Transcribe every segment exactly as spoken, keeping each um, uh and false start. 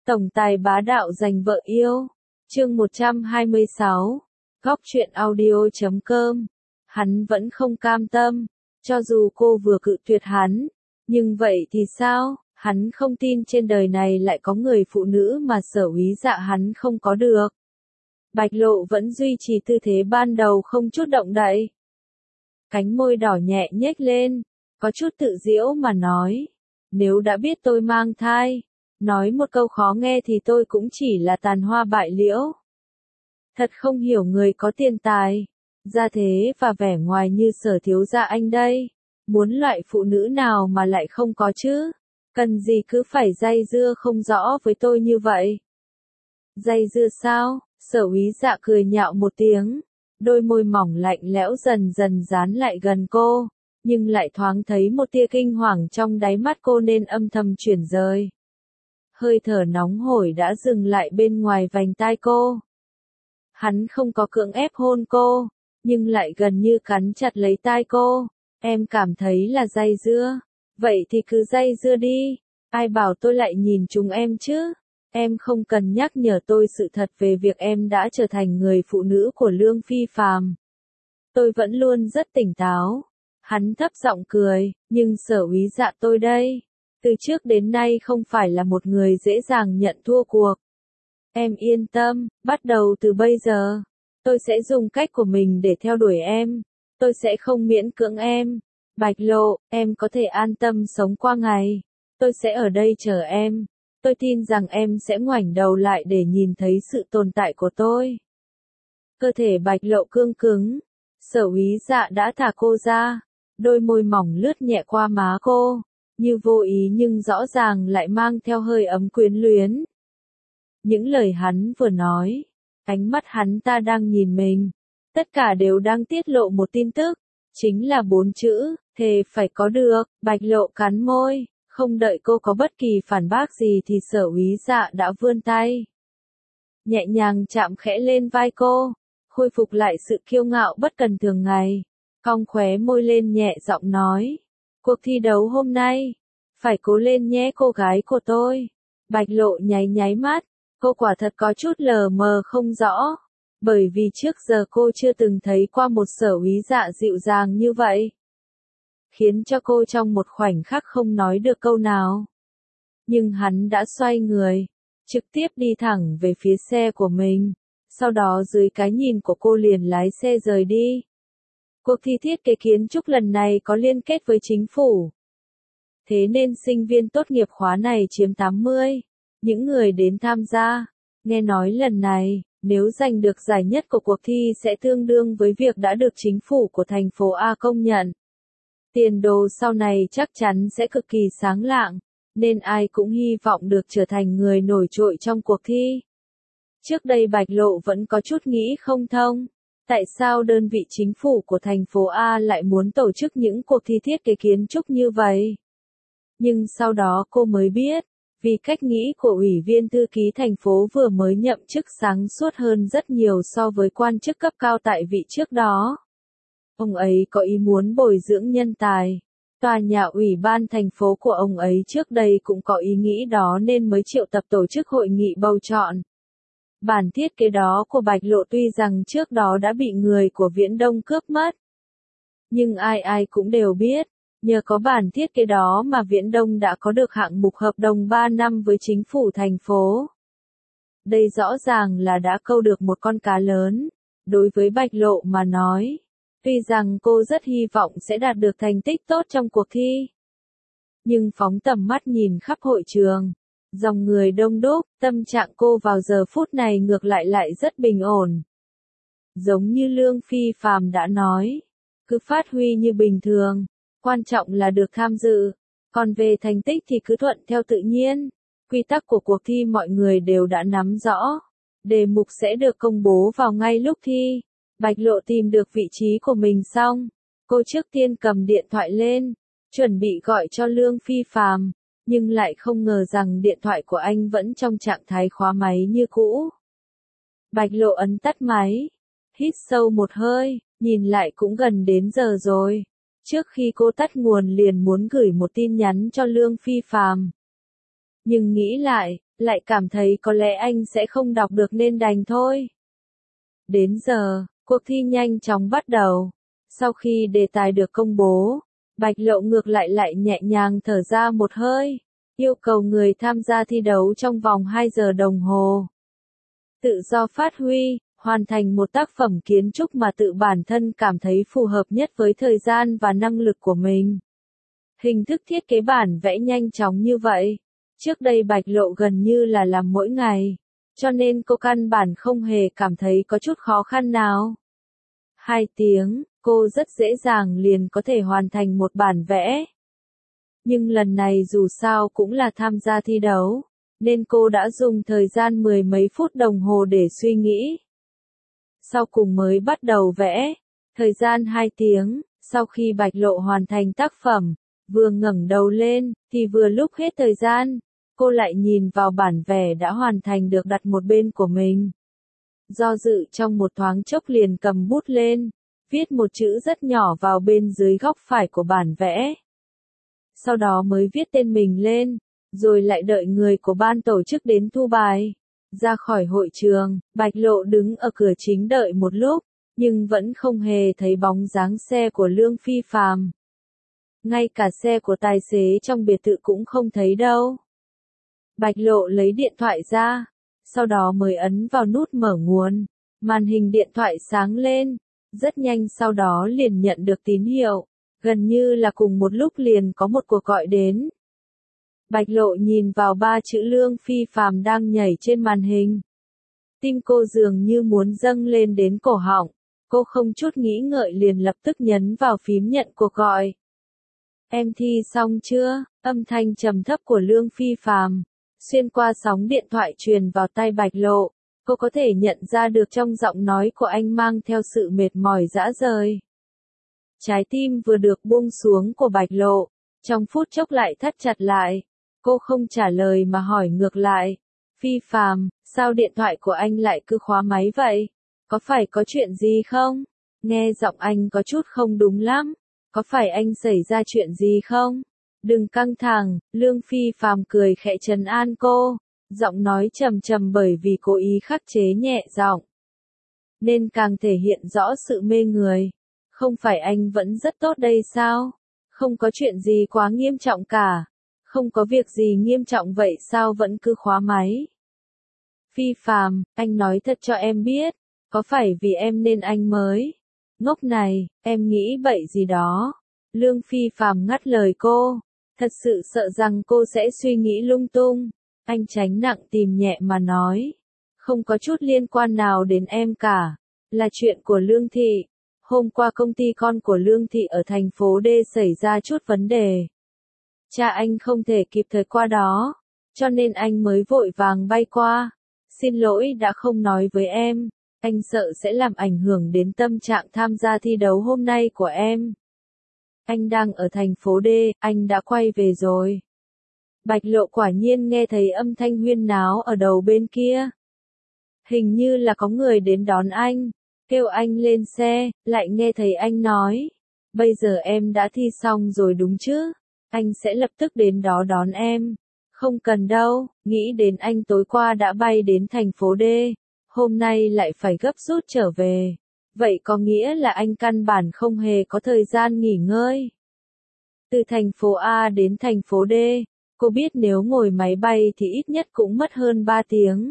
Tổng tài bá đạo giành vợ yêu. Chương một trăm hai mươi sáu. Góc truyện audio chấm com. Hắn vẫn không cam tâm, cho dù cô vừa cự tuyệt hắn, nhưng vậy thì sao? Hắn không tin trên đời này lại có người phụ nữ mà Sở Úy Dạ hắn không có được. Bạch Lộ vẫn duy trì tư thế ban đầu không chút động đậy. Cánh môi đỏ nhẹ nhếch lên, có chút tự giễu mà nói. Nếu đã biết tôi mang thai, nói một câu khó nghe thì tôi cũng chỉ là tàn hoa bại liễu. Thật không hiểu người có tiền tài, gia thế và vẻ ngoài như Sở thiếu gia anh đây. Muốn loại phụ nữ nào mà lại không có chứ? Cần gì cứ phải dây dưa không rõ với tôi như vậy? Dây dưa sao? Sở Úy Dạ cười nhạo một tiếng, đôi môi mỏng lạnh lẽo dần dần dán lại gần cô, nhưng lại thoáng thấy một tia kinh hoàng trong đáy mắt cô nên âm thầm chuyển rời. Hơi thở nóng hổi đã dừng lại bên ngoài vành tai cô. Hắn không có cưỡng ép hôn cô, nhưng lại gần như cắn chặt lấy tai cô. Em cảm thấy là dây dưa, vậy thì cứ dây dưa đi, ai bảo tôi lại nhìn chúng em chứ? Em không cần nhắc nhở tôi sự thật về việc em đã trở thành người phụ nữ của Lương Phi Phàm. Tôi vẫn luôn rất tỉnh táo. Hắn thấp giọng cười, nhưng Sở Úy Dạ tôi đây, từ trước đến nay không phải là một người dễ dàng nhận thua cuộc. Em yên tâm, bắt đầu từ bây giờ, tôi sẽ dùng cách của mình để theo đuổi em. Tôi sẽ không miễn cưỡng em. Bạch Lộ, em có thể an tâm sống qua ngày. Tôi sẽ ở đây chờ em. Tôi tin rằng em sẽ ngoảnh đầu lại để nhìn thấy sự tồn tại của tôi. Cơ thể Bạch Lộ cương cứng. Sở Úy Dạ đã thả cô ra. Đôi môi mỏng lướt nhẹ qua má cô, như vô ý nhưng rõ ràng lại mang theo hơi ấm quyến luyến. Những lời hắn vừa nói, ánh mắt hắn ta đang nhìn mình, tất cả đều đang tiết lộ một tin tức, chính là bốn chữ, thề phải có được. Bạch Lộ cắn môi, không đợi cô có bất kỳ phản bác gì thì Sở Úy Dạ đã vươn tay, nhẹ nhàng chạm khẽ lên vai cô, khôi phục lại sự kiêu ngạo bất cần thường ngày. Cong khóe môi lên nhẹ giọng nói, cuộc thi đấu hôm nay, phải cố lên nhé cô gái của tôi. Bạch Lộ nháy nháy mắt, cô quả thật có chút lờ mờ không rõ, bởi vì trước giờ cô chưa từng thấy qua một Sở Úy Dạ dịu dàng như vậy, khiến cho cô trong một khoảnh khắc không nói được câu nào. Nhưng hắn đã xoay người, trực tiếp đi thẳng về phía xe của mình, sau đó dưới cái nhìn của cô liền lái xe rời đi. Cuộc thi thiết kế kiến trúc lần này có liên kết với chính phủ. Thế nên sinh viên tốt nghiệp khóa này chiếm tám mươi. Những người đến tham gia, nghe nói lần này, nếu giành được giải nhất của cuộc thi sẽ tương đương với việc đã được chính phủ của thành phố A công nhận. Tiền đồ sau này chắc chắn sẽ cực kỳ sáng lạng, nên ai cũng hy vọng được trở thành người nổi trội trong cuộc thi. Trước đây Bạch Lộ vẫn có chút nghĩ không thông. Tại sao đơn vị chính phủ của thành phố A lại muốn tổ chức những cuộc thi thiết kế kiến trúc như vậy? Nhưng sau đó cô mới biết, vì cách nghĩ của Ủy viên thư ký thành phố vừa mới nhậm chức sáng suốt hơn rất nhiều so với quan chức cấp cao tại vị trước đó. Ông ấy có ý muốn bồi dưỡng nhân tài. Tòa nhà ủy ban thành phố của ông ấy trước đây cũng có ý nghĩ đó nên mới triệu tập tổ chức hội nghị bầu chọn. Bản thiết kế đó của Bạch Lộ tuy rằng trước đó đã bị người của Viễn Đông cướp mất. Nhưng ai ai cũng đều biết, nhờ có bản thiết kế đó mà Viễn Đông đã có được hạng mục hợp đồng ba năm với chính phủ thành phố. Đây rõ ràng là đã câu được một con cá lớn, đối với Bạch Lộ mà nói. Tuy rằng cô rất hy vọng sẽ đạt được thành tích tốt trong cuộc thi. Nhưng phóng tầm mắt nhìn khắp hội trường, dòng người đông đúc, tâm trạng cô vào giờ phút này ngược lại lại rất bình ổn. Giống như Lương Phi Phàm đã nói, cứ phát huy như bình thường, quan trọng là được tham dự, còn về thành tích thì cứ thuận theo tự nhiên. Quy tắc của cuộc thi mọi người đều đã nắm rõ, đề mục sẽ được công bố vào ngay lúc thi. Bạch Lộ tìm được vị trí của mình xong, cô trước tiên cầm điện thoại lên, chuẩn bị gọi cho Lương Phi Phàm, nhưng lại không ngờ rằng điện thoại của anh vẫn trong trạng thái khóa máy như cũ. Bạch Lộ ấn tắt máy, hít sâu một hơi, nhìn lại cũng gần đến giờ rồi. Trước khi cô tắt nguồn liền muốn gửi một tin nhắn cho Lương Phi Phàm. Nhưng nghĩ lại, lại cảm thấy có lẽ anh sẽ không đọc được nên đành thôi. Đến giờ, cuộc thi nhanh chóng bắt đầu. Sau khi đề tài được công bố, Bạch Lộ ngược lại lại nhẹ nhàng thở ra một hơi, yêu cầu người tham gia thi đấu trong vòng hai giờ đồng hồ. Tự do phát huy, hoàn thành một tác phẩm kiến trúc mà tự bản thân cảm thấy phù hợp nhất với thời gian và năng lực của mình. Hình thức thiết kế bản vẽ nhanh chóng như vậy, trước đây Bạch Lộ gần như là làm mỗi ngày, cho nên cô căn bản không hề cảm thấy có chút khó khăn nào. Hai tiếng, cô rất dễ dàng liền có thể hoàn thành một bản vẽ. Nhưng lần này dù sao cũng là tham gia thi đấu, nên cô đã dùng thời gian mười mấy phút đồng hồ để suy nghĩ. Sau cùng mới bắt đầu vẽ, thời gian hai tiếng, sau khi Bạch Lộ hoàn thành tác phẩm, vừa ngẩng đầu lên, thì vừa lúc hết thời gian, cô lại nhìn vào bản vẽ đã hoàn thành được đặt một bên của mình. Do dự trong một thoáng chốc liền cầm bút lên, viết một chữ rất nhỏ vào bên dưới góc phải của bản vẽ. Sau đó mới viết tên mình lên, rồi lại đợi người của ban tổ chức đến thu bài. Ra khỏi hội trường, Bạch Lộ đứng ở cửa chính đợi một lúc, nhưng vẫn không hề thấy bóng dáng xe của Lương Phi Phàm. Ngay cả xe của tài xế trong biệt thự cũng không thấy đâu. Bạch Lộ lấy điện thoại ra, sau đó mới ấn vào nút mở nguồn, màn hình điện thoại sáng lên, rất nhanh sau đó liền nhận được tín hiệu, gần như là cùng một lúc liền có một cuộc gọi đến. Bạch Lộ nhìn vào ba chữ Lương Phi Phàm đang nhảy trên màn hình. Tim cô dường như muốn dâng lên đến cổ họng, cô không chút nghĩ ngợi liền lập tức nhấn vào phím nhận cuộc gọi. Em thi xong chưa? Âm thanh trầm thấp của Lương Phi Phàm xuyên qua sóng điện thoại truyền vào tai Bạch Lộ, cô có thể nhận ra được trong giọng nói của anh mang theo sự mệt mỏi rã rời. Trái tim vừa được buông xuống của Bạch Lộ, trong phút chốc lại thắt chặt lại. Cô không trả lời mà hỏi ngược lại. Phi Phàm, sao điện thoại của anh lại cứ khóa máy vậy? Có phải có chuyện gì không? Nghe giọng anh có chút không đúng lắm. Có phải anh xảy ra chuyện gì không? Đừng căng thẳng, Lương Phi Phàm cười khẽ trấn an cô, giọng nói trầm trầm bởi vì cố ý khắc chế nhẹ giọng, nên càng thể hiện rõ sự mê người. Không phải anh vẫn rất tốt đây sao? Không có chuyện gì quá nghiêm trọng cả. Không có việc gì nghiêm trọng vậy sao vẫn cứ khóa máy? Phi Phàm, anh nói thật cho em biết, có phải vì em nên anh mới? Ngốc này, em nghĩ bậy gì đó. Lương Phi Phàm ngắt lời cô, thật sự sợ rằng cô sẽ suy nghĩ lung tung. Anh tránh nặng tìm nhẹ mà nói, không có chút liên quan nào đến em cả, là chuyện của Lương Thị. Hôm qua công ty con của Lương Thị ở thành phố D xảy ra chút vấn đề. Cha anh không thể kịp thời qua đó, cho nên anh mới vội vàng bay qua. Xin lỗi đã không nói với em, anh sợ sẽ làm ảnh hưởng đến tâm trạng tham gia thi đấu hôm nay của em. Anh đang ở thành phố D, anh đã quay về rồi. Bạch Lộ quả nhiên nghe thấy âm thanh huyên náo ở đầu bên kia. Hình như là có người đến đón anh, kêu anh lên xe, lại nghe thấy anh nói, bây giờ em đã thi xong rồi đúng chứ? Anh sẽ lập tức đến đó đón em. Không cần đâu, nghĩ đến anh tối qua đã bay đến thành phố D, hôm nay lại phải gấp rút trở về. Vậy có nghĩa là anh căn bản không hề có thời gian nghỉ ngơi. Từ thành phố A đến thành phố D, cô biết nếu ngồi máy bay thì ít nhất cũng mất hơn ba tiếng.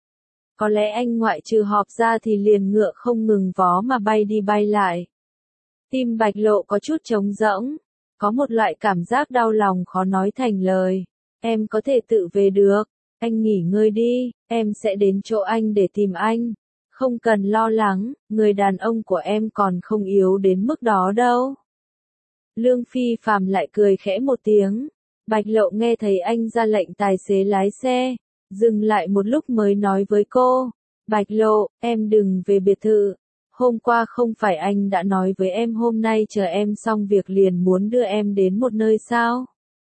Có lẽ anh ngoại trừ họp ra thì liền ngựa không ngừng vó mà bay đi bay lại. Tim Bạch Lộ có chút trống rỗng. Có một loại cảm giác đau lòng khó nói thành lời. Em có thể tự về được. Anh nghỉ ngơi đi, em sẽ đến chỗ anh để tìm anh. Không cần lo lắng, người đàn ông của em còn không yếu đến mức đó đâu. Lương Phi Phàm lại cười khẽ một tiếng. Bạch Lộ nghe thấy anh ra lệnh tài xế lái xe, dừng lại một lúc mới nói với cô. Bạch Lộ, em đừng về biệt thự. Hôm qua không phải anh đã nói với em hôm nay chờ em xong việc liền muốn đưa em đến một nơi sao?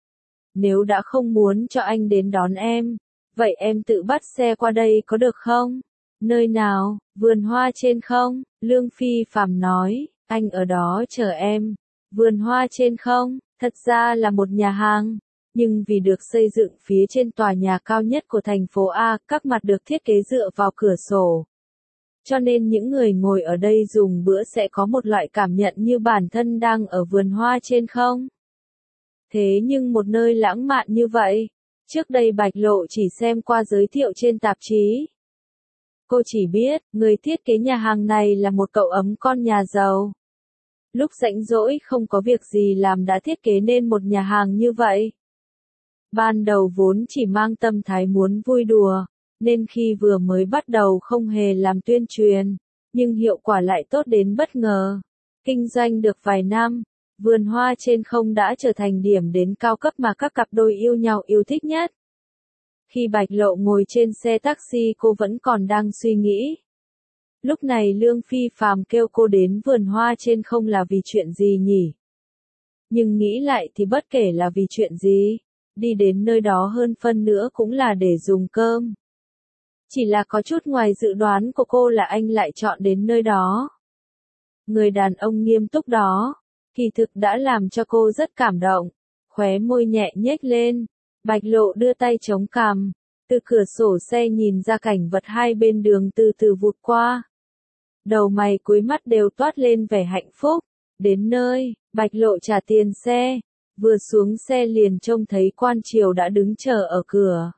Nếu đã không muốn cho anh đến đón em, vậy em tự bắt xe qua đây có được không? Nơi nào, vườn hoa trên không? Lương Phi Phàm nói, anh ở đó chờ em. Vườn hoa trên không? Thật ra là một nhà hàng, Nhưng vì được xây dựng phía trên tòa nhà cao nhất của thành phố A, các mặt được thiết kế dựa vào cửa sổ. Cho nên những người ngồi ở đây dùng bữa sẽ có một loại cảm nhận như bản thân đang ở vườn hoa trên không. Thế nhưng một nơi lãng mạn như vậy, trước đây Bạch Lộ chỉ xem qua giới thiệu trên tạp chí. Cô chỉ biết, người thiết kế nhà hàng này là một cậu ấm con nhà giàu. Lúc rảnh rỗi không có việc gì làm đã thiết kế nên một nhà hàng như vậy. Ban đầu vốn chỉ mang tâm thái muốn vui đùa, nên khi vừa mới bắt đầu không hề làm tuyên truyền, nhưng hiệu quả lại tốt đến bất ngờ. Kinh doanh được vài năm, vườn hoa trên không đã trở thành điểm đến cao cấp mà các cặp đôi yêu nhau yêu thích nhất. Khi Bạch Lộ ngồi trên xe taxi cô vẫn còn đang suy nghĩ. Lúc này Lương Phi Phàm kêu cô đến vườn hoa trên không là vì chuyện gì nhỉ? Nhưng nghĩ lại thì bất kể là vì chuyện gì, đi đến nơi đó hơn phân nữa cũng là để dùng cơm. Chỉ là có chút ngoài dự đoán của cô là anh lại chọn đến nơi đó. Người đàn ông nghiêm túc đó, kỳ thực đã làm cho cô rất cảm động, khóe môi nhẹ nhếch lên. Bạch Lộ đưa tay chống cằm, từ cửa sổ xe nhìn ra cảnh vật hai bên đường từ từ vụt qua. Đầu mày cuối mắt đều toát lên vẻ hạnh phúc. Đến nơi, Bạch Lộ trả tiền xe, vừa xuống xe liền trông thấy Quan Triều đã đứng chờ ở cửa.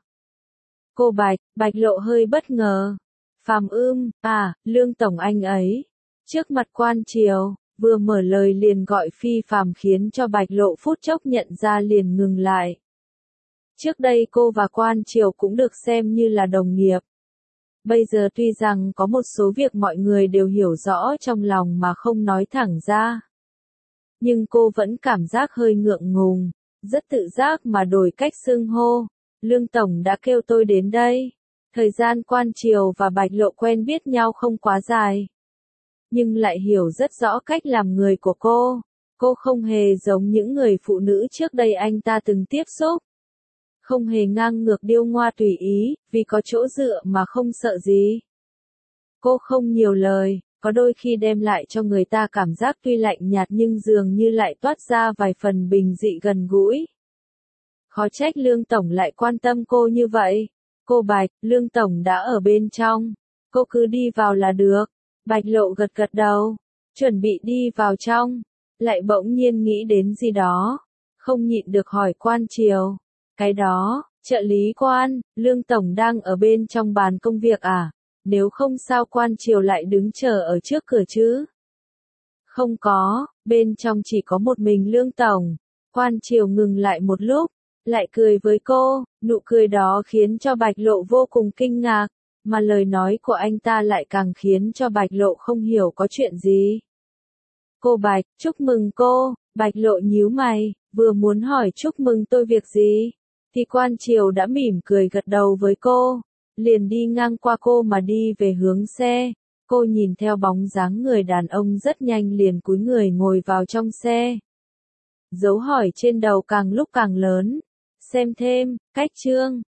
Cô Bạch, Bạch Lộ hơi bất ngờ. Phàm ưm, à, Lương Tổng anh ấy. Trước mặt Quan Triều, vừa mở lời liền gọi Phi Phàm khiến cho Bạch Lộ phút chốc nhận ra liền ngừng lại. Trước đây cô và Quan Triều cũng được xem như là đồng nghiệp. Bây giờ tuy rằng có một số việc mọi người đều hiểu rõ trong lòng mà không nói thẳng ra. Nhưng cô vẫn cảm giác hơi ngượng ngùng, rất tự giác mà đổi cách xưng hô. Lương Tổng đã kêu tôi đến đây. Thời gian Quan Triều và Bạch Lộ quen biết nhau không quá dài. Nhưng lại hiểu rất rõ cách làm người của cô. Cô không hề giống những người phụ nữ trước đây anh ta từng tiếp xúc. Không hề ngang ngược điêu ngoa tùy ý, vì có chỗ dựa mà không sợ gì. Cô không nhiều lời, có đôi khi đem lại cho người ta cảm giác tuy lạnh nhạt nhưng dường như lại toát ra vài phần bình dị gần gũi. Khó trách Lương Tổng lại quan tâm cô như vậy. Cô Bạch, Lương Tổng đã ở bên trong. Cô cứ đi vào là được. Bạch Lộ gật gật đầu, chuẩn bị đi vào trong. Lại bỗng nhiên nghĩ đến gì đó. Không nhịn được hỏi Quan Triều. Cái đó, trợ lý Quan, Lương Tổng đang ở bên trong bàn công việc à? Nếu không sao Quan Triều lại đứng chờ ở trước cửa chứ? Không có, bên trong chỉ có một mình Lương Tổng. Quan Triều ngừng lại một lúc, lại cười với cô, nụ cười đó khiến cho Bạch Lộ vô cùng kinh ngạc, mà lời nói của anh ta lại càng khiến cho Bạch Lộ không hiểu có chuyện gì. Cô Bạch, chúc mừng cô. Bạch Lộ nhíu mày, vừa muốn hỏi chúc mừng tôi việc gì, thì Quan Triều đã mỉm cười gật đầu với cô, liền đi ngang qua cô mà đi về hướng xe. Cô nhìn theo bóng dáng người đàn ông rất nhanh liền cúi người ngồi vào trong xe. Dấu hỏi trên đầu càng lúc càng lớn. Xem thêm, cách chương.